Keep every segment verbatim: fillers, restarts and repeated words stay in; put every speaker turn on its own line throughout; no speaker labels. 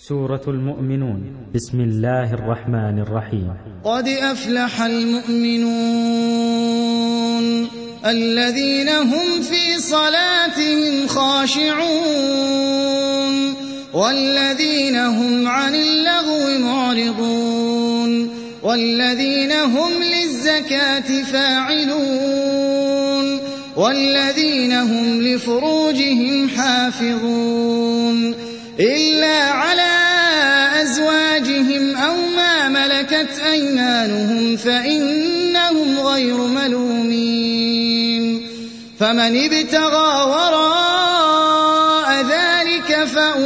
سورة المؤمنون. بسم الله الرحمن الرحيم.
قد أفلح المؤمنون الذين هم في صلاتهم خاشعون والذين هم عن اللغو معرضون والذين هم للزكاة فاعلون والذين هم لفروجهم حافظون إلا على أزواجهم أو ما ملكت أيمانهم فإنهم غير ملومين. فمن ابتغى وراء ذلك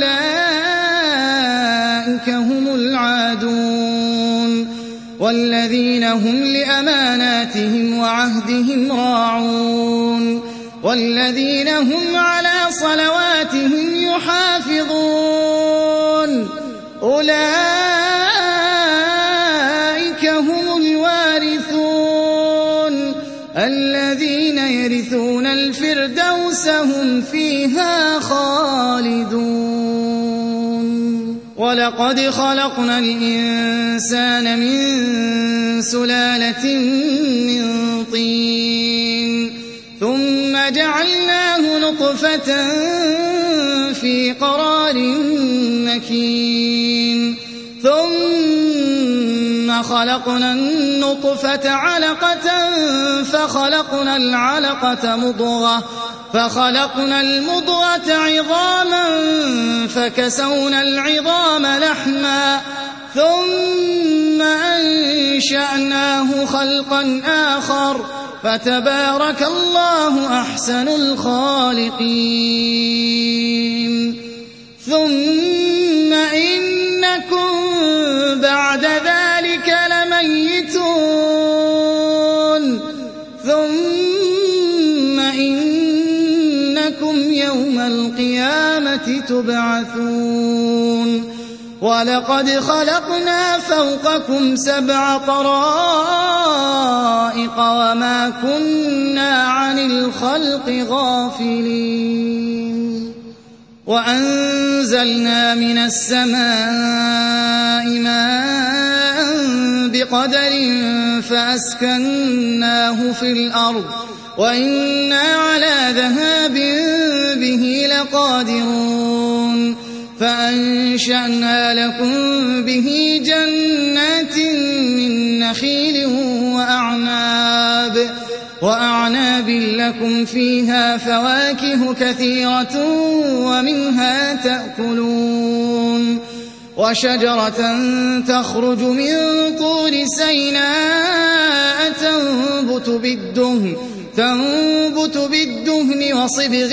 فأولئك هم العادون والذين هم لأماناتهم وعهدهم راعون والذين هم على صلواتهم يحافظون أولئك هم الوارثون الذين يرثون الفردوس هم فيها خالدون. ولقد خلقنا الإنسان من سلالة من طين ثم جعلناه نطفة في قرار مكين ثم خلقنا النطفة علقة فخلقنا العلقة مضغة فخلقنا المضغة عظاما فكسونا العظام لحما ثم أنشأناه خلقا آخر فتبارك الله أحسن الخالقين. ثم إنكم بعد ذلك لميتون ثم إنكم يوم القيامة تبعثون. ولقد خلقنا فوقكم سبع طرائق وما كنا عن الخلق غافلين. وأنزلنا من السماء ماء بقدر فأسكناه في الأرض وإنا على ذهاب به لقادرون. فأنشأنا لكم به جنات من نخيل وأعناب وأعناب لكم فيها فواكه كثيرة ومنها تأكلون. وشجرة تخرج من طور سيناء تنبت بالدهن تنبت بالدهن وصبغ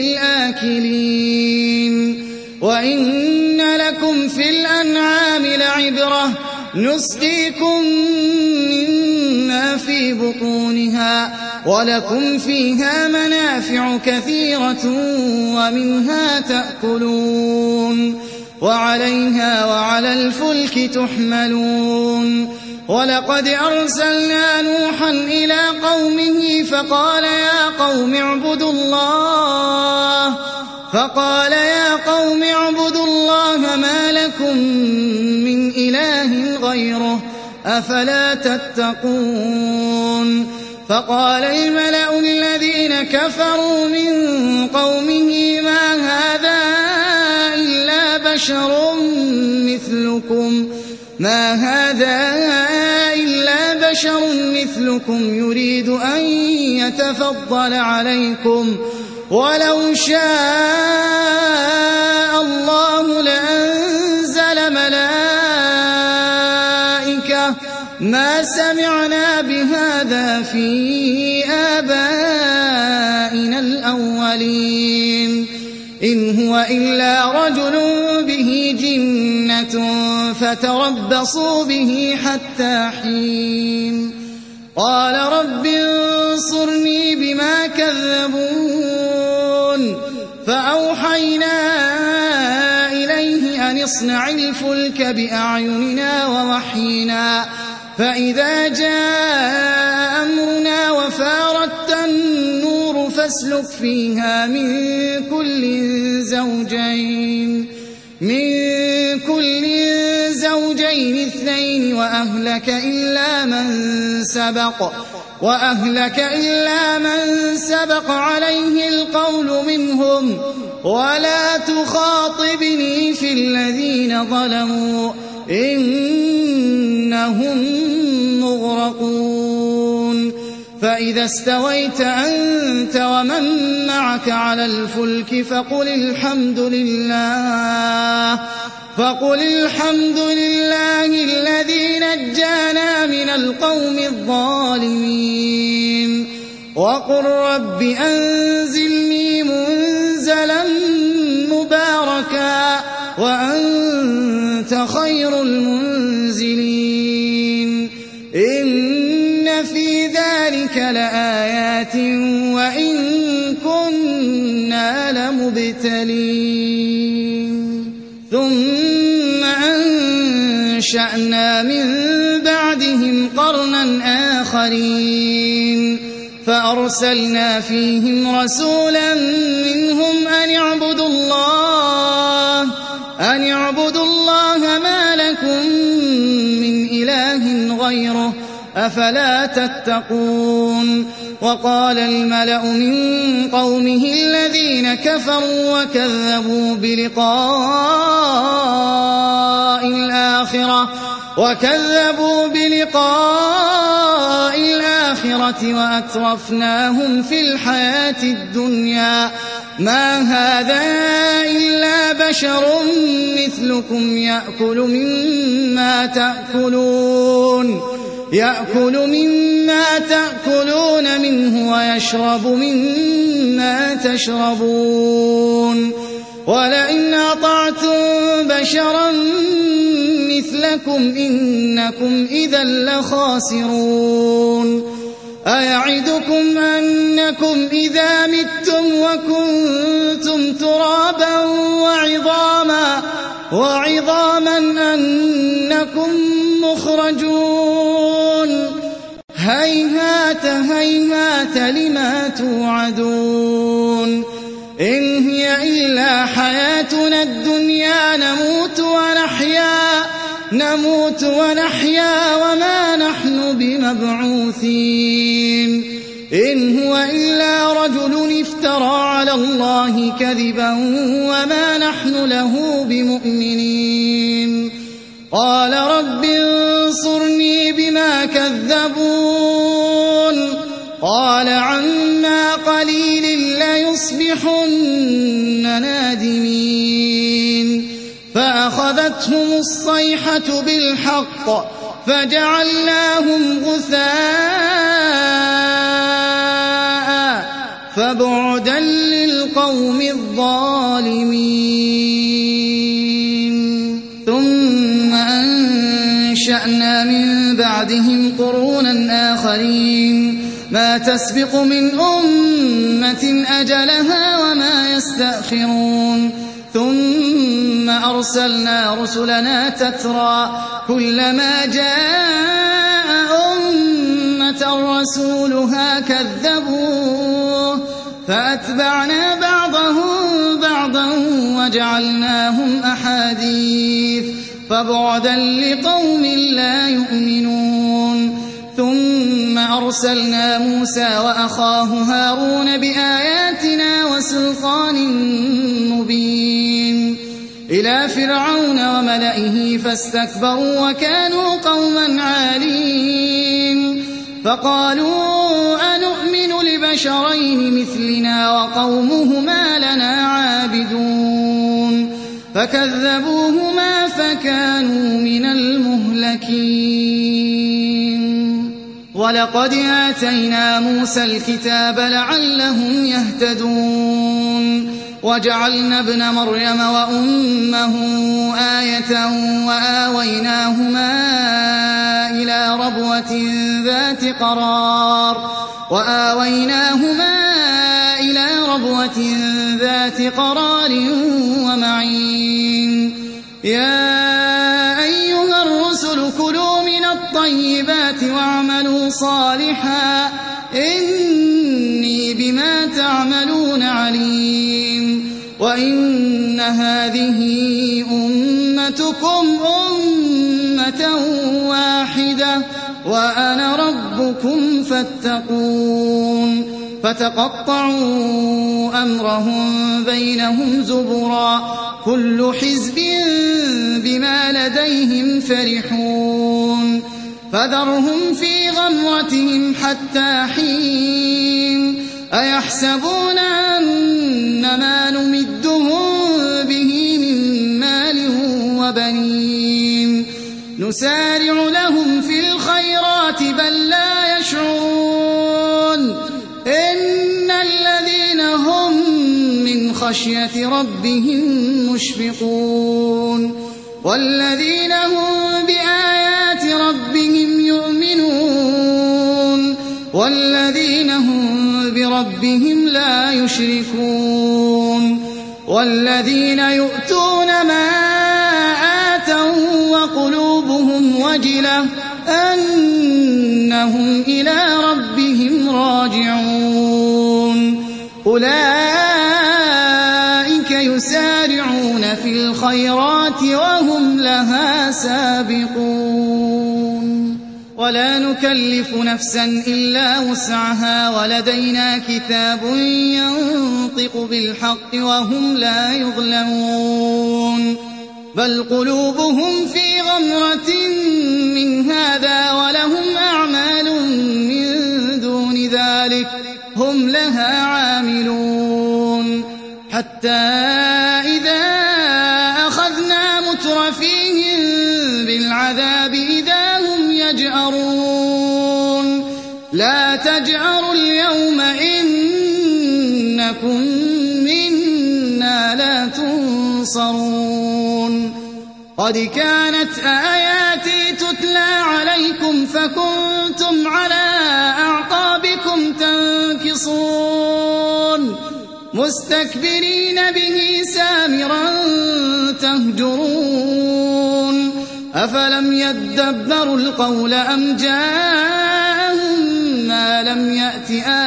للآكلين. وإن لكم في الأنعام لعبرة نسقيكم مما في بطونها ولكم فيها منافع كثيرة ومنها تأكلون وعليها وعلى الفلك تحملون. ولقد أرسلنا نوحا إلى قومه فقال يا قوم اعبدوا الله فقال يا قوم اعبدوا الله ما لكم من إله غيره أفلا تتقون. فقال الملأ الذين كفروا من قومه ما هذا إلا بشر مثلكم ما هذا إلا بشر مثلكم يريد أن يتفضل عليكم ولو شاء الله لأنزل ملائكة ما سمعنا بهذا في آبائنا الأولين إن هو إلا رجل به جنة فتربصوا به حتى حين. قال رب انصرني بما كذبون فأوحينا إليه أن اصنع الفلك بأعيننا ووحينا فإذا جاء أمرنا وفارت النور فاسلك فيها من كل زوجين من كل كل زوجين اثنين وأهلك إلا من سبق وأهلك إلا من سبق عليه القول منهم ولا تخاطبني في الذين ظلموا إنهم مغرقون فإذا استويت أنت ومن معك على الفلك فقل الحمد لله فقل الحمد لله الذي نجانا من القوم الظالمين وقل رب أنزلني منزلا مباركا وأنت خير المنزلين إن في ذلك لآيات وإن كنا لمبتلين ثم أنشأنا من بعدهم قرنا آخرين فأرسلنا فيهم رسولا منهم أن اعبدوا الله أن اعبدوا الله ما لكم من إله غيره أفلا تتقون وقال الملأ من قومه الذين كفروا وكذبوا بلقاء الآخرة وكذبوا بلقاء الآخرة وأترفناهم في الحياة الدنيا ما هذا إلا بشر مثلكم يأكل مما تأكلون يأكل مما تأكلون منه ويشرب مما تشربون ولئن أطعتم بشرا مثلكم إنكم إذا لخاسرون أيعدكم أنكم إذا متم وكنتم ترابا وعظاما وعظاما أنكم مخرجون هيهات هيهات لما توعدون إن هي إلا حياتنا الدنيا نموت ونحيا نموت ونحيا وما نحن بمبعوثين إن هو إلا رجل افترى على الله كذبا وما نحن له بمؤمنين قال رب انصرني بما كذبون قال عما قليل ليصبحن نادمين فأخذتهم الصيحة بالحق فجعلناهم غثاء فبعدا للقوم الظالمين ثم أنشأنا من بعدهم قرونا آخرين ما تسبق من أمة أجلها وما يستأخرون ثم أرسلنا رسلنا تترى كلما جاء أمة رسولها كذبوه فأتبعنا بعضهم بعضا وجعلناهم أحاديث فبعدا لقوم لا يؤمنون ثم أرسلنا موسى وأخاه هارون بآياتنا وسلطان مبين إلى فرعون وملئه فاستكبروا وكانوا قوما عالين فقالوا أنؤمن لبشرين مثلنا وقومهما لنا عابدون فكذبوهما فكانوا من المهلكين ولقد آتينا موسى الكتاب لعلهم يهتدون وجعلنا ابن مريم وأمه آية وآويناهما إلى ربوة ذات قرار وآويناهما إلى ربوة ذات قرار ومعين يا أيها الرسل كلوا من الطيبات واعملوا صالحا إني بما تعملون عليم وإن هذه أمتكم أُمَّتُكُمْ أُمَّةً وَاحِدَةً وَأَنَا رَبُّكُمْ فَاتَّقُونِ فتقطعوا أمرهم بينهم زبرا كل حزب بما لديهم فرحون فذرهم في غمرتهم حتى حين أيحسبون أن ما نمدهم به من مال وبنين نسارع لهم في الخيرات بل لا يشعرون إن الذين هم من خشية ربهم مشفقون والذين هم بآيات ربهم يؤمنون والذين هم بربهم لا يشركون والذين يؤتون ما آتوا وقلوبهم وجلة أنهم إلى ربهم راجعون أولئك يسارعون في الخيرات وهم لها سابقون ولا نكلف نفسا إلا وسعها ولدينا كتاب ينطق بالحق وهم لا يظلمون بل قلوبهم في غمرة من هذا ولهم أعمال من دون ذلك هم لها عاملون حتى إذا أخذنا مترفيهم بالعذاب إذا هم يجأرون لا تجأروا اليوم إنكم منا لا تنصرون قد كانت آياتي تتلى عليكم فكنتم على أعقابكم تنكصون مستكبرين به سامرا تهجرون أفلم يدبروا القول أم جاءهم ما لم يأت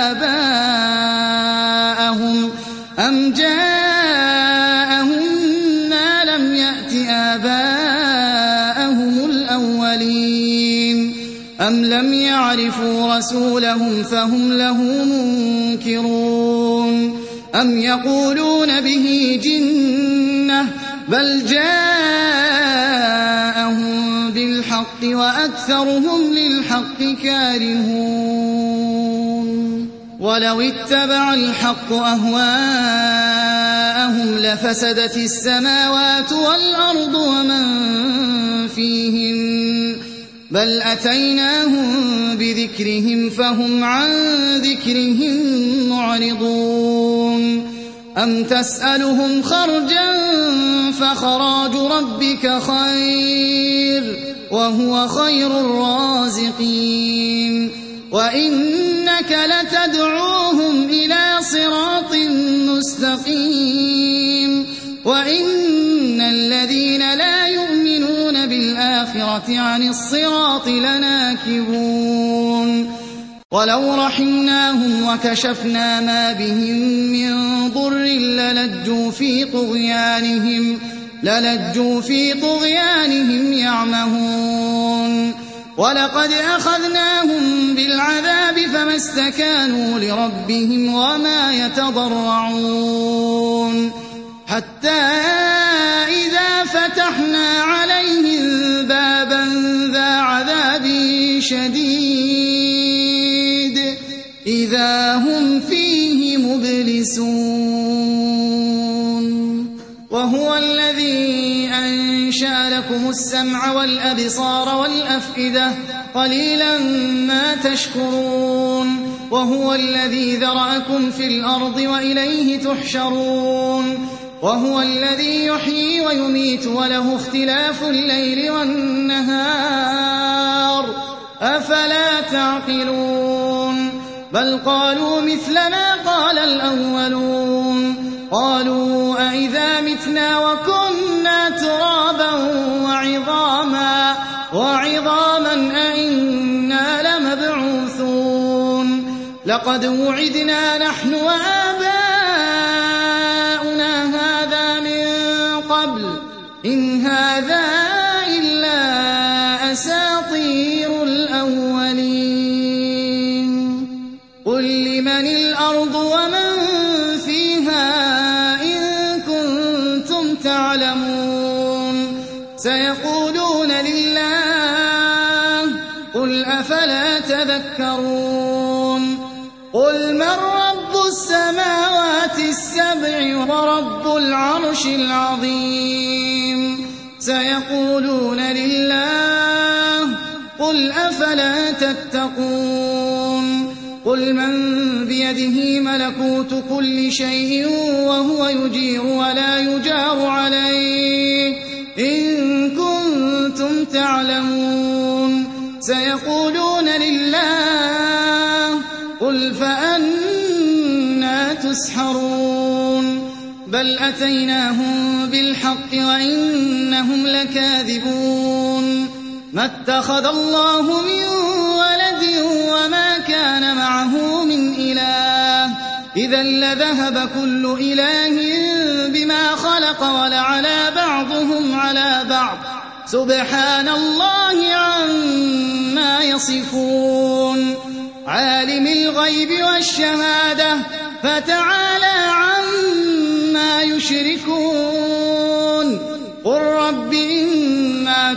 آباءهم أم جاءهم ما لم يأت آباءهم الأولين أم لم يعرفوا رسولهم فهم له منكرون أم يقولون به جنة بل جاءهم بالحق وأكثرهم للحق كارهون ولو اتبع الحق أهواءهم لفسدت السماوات والأرض ومن فيهن بل أتيناهم بذكرهم فهم عن ذكرهم معرضون أم تسألهم خرجا فخراج ربك خير وهو خير الرازقين وإنك لتدعوهم إلى صراط مستقيم وإن الذين لا يؤمنون بالآخرة عن الصراط لناكبون ولو رحمناهم وكشفنا ما بهم من ضر للجوا في طغيانهم للجوا في طغيانهم يعمهون ولقد أخذناهم بالعذاب فما استكانوا لربهم وما يتضرعون حتى إذا فتحنا عليهم بابا ذا عذاب شديد إذا هم فيه مبلسون وهو الذي أنشأ لكم السمع والأبصار والأفئدة قليلا ما تشكرون وهو الذي ذرأكم في الأرض وإليه تحشرون وهو الذي يحيي ويميت وله اختلاف الليل والنهار أفلا تعقلون بل قالوا مثل ما قال الأولون قالوا أئذا متنا وكنا ترابا وعظاما وعظاما أئنا لمبعوثون لقد وعدنا نحن وآباؤنا هذا من قبل إن هذا سيقولون لله قل أفلا تذكرون قل من رب السماوات السبع ورب العرش العظيم سيقولون لله قل أفلا تتقون قل من بيده ملكوت كل شيء وهو يجير ولا يجار عليه إن كنتم تعلمون سيقولون لله قل فأنا تسحرون بل أتيناهم بالحق وإنهم لكاذبون ما اتخذ الله من ولد وما كان معه من إله إذا لذهب كل إله بما خلق ولعلى بعضهم على بعض سبحان الله عما يصفون عالم الغيب والشهادة فتعالى عما يشركون قل رب إما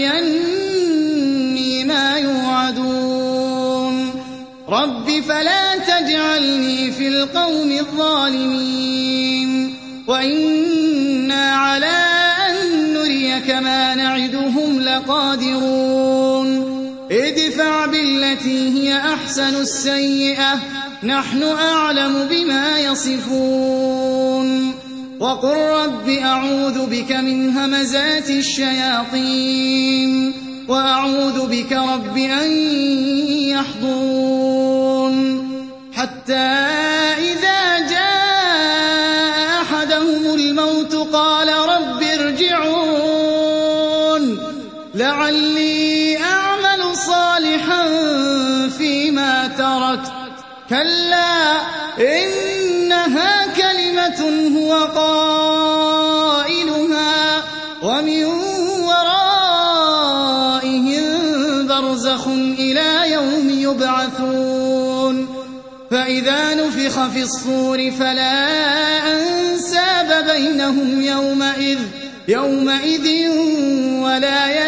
تريني ما يوعدون رب فلا تجعلني في القوم الظالمين وإنا على أن نريك ما نعدهم لقادرون ادفع بالتي هي أحسن السيئة نحن أعلم بما يصفون وقل رب أعوذ بك من همزات الشياطين وأعوذ بك رب أن يحضرون حتى إذا جاء أحدهم الموت قال رب ارجعون لعلي أعمل صالحا فيما تركت كلا إنها كلمة هو قائلها ومن ورائهم برزخ إلى يوم يبعثون فإذا نفخ في الصور فلا أنساب بينهم يومئذ يومئذ ولا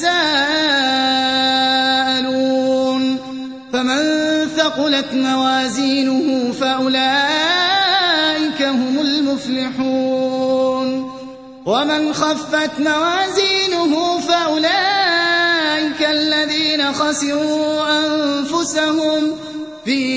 يتساءلون فمن ثقلت موازينه فأولئك هم المفلحون ومن خفت موازينه فأولئك الذين خسروا أنفسهم في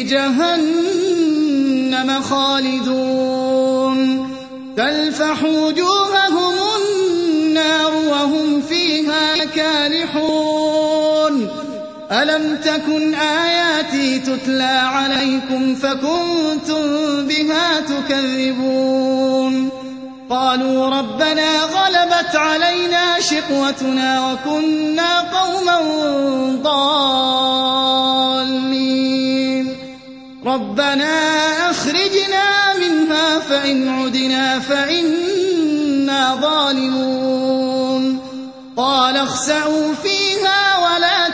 جهنم خالدون تلفح وجوههم النار وهم فيها كالحون ألم تكن آياتي تتلى عليكم فكنتم بها تكذبون قالوا ربنا غلبت علينا شقوتنا وكنا قوما ضالين ربنا أخرجنا منها فإن عدنا فإنا ظالمون قال اخسئوا فيها ولا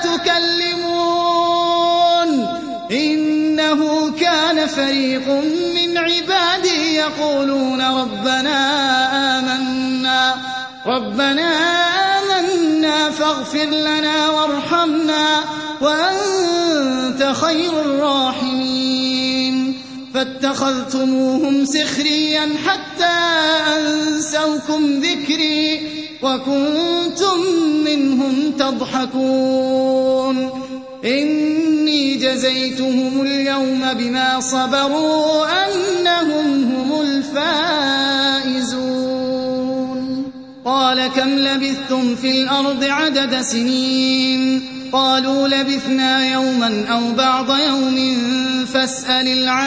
تكلمون إنه كان فريق من عبادي يقولون ربنا آمنا ربنا آمنا فاغفر لنا وارحمنا وأنت خير الراحمين فاتخذتموهم سخريا حتى أنسوكم ذكري وكنتم منهم تضحكون إني جزيتهم اليوم بما صبروا أنهم هم الفائزون قال كم لبثتم في الأرض عدد سنين قالوا لبثنا يوما أو بعض يوم فاسأل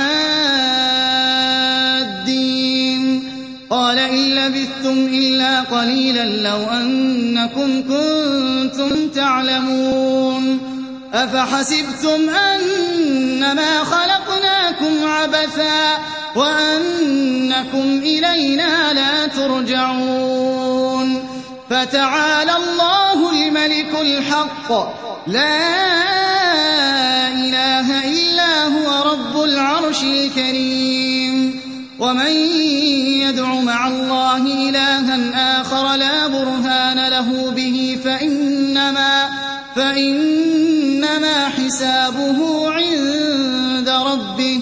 العادين قال إن لبثتم إلا قليلا لو أنكم كنتم تعلمون أفحسبتم أنما خلقناكم عبثا وأنكم إلينا لا ترجعون فتعالى الله الملك الحق لا إله إلا هو رب العرش الكريم ومن يدع مع الله إلها آخر لا برهان له به فإنما, فإنما حسابه عند ربه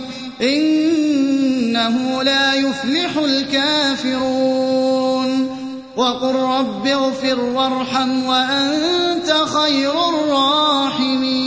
إنه لا يفلح الكافرون وقل رب اغفر وارحم وأنت خير الراحمين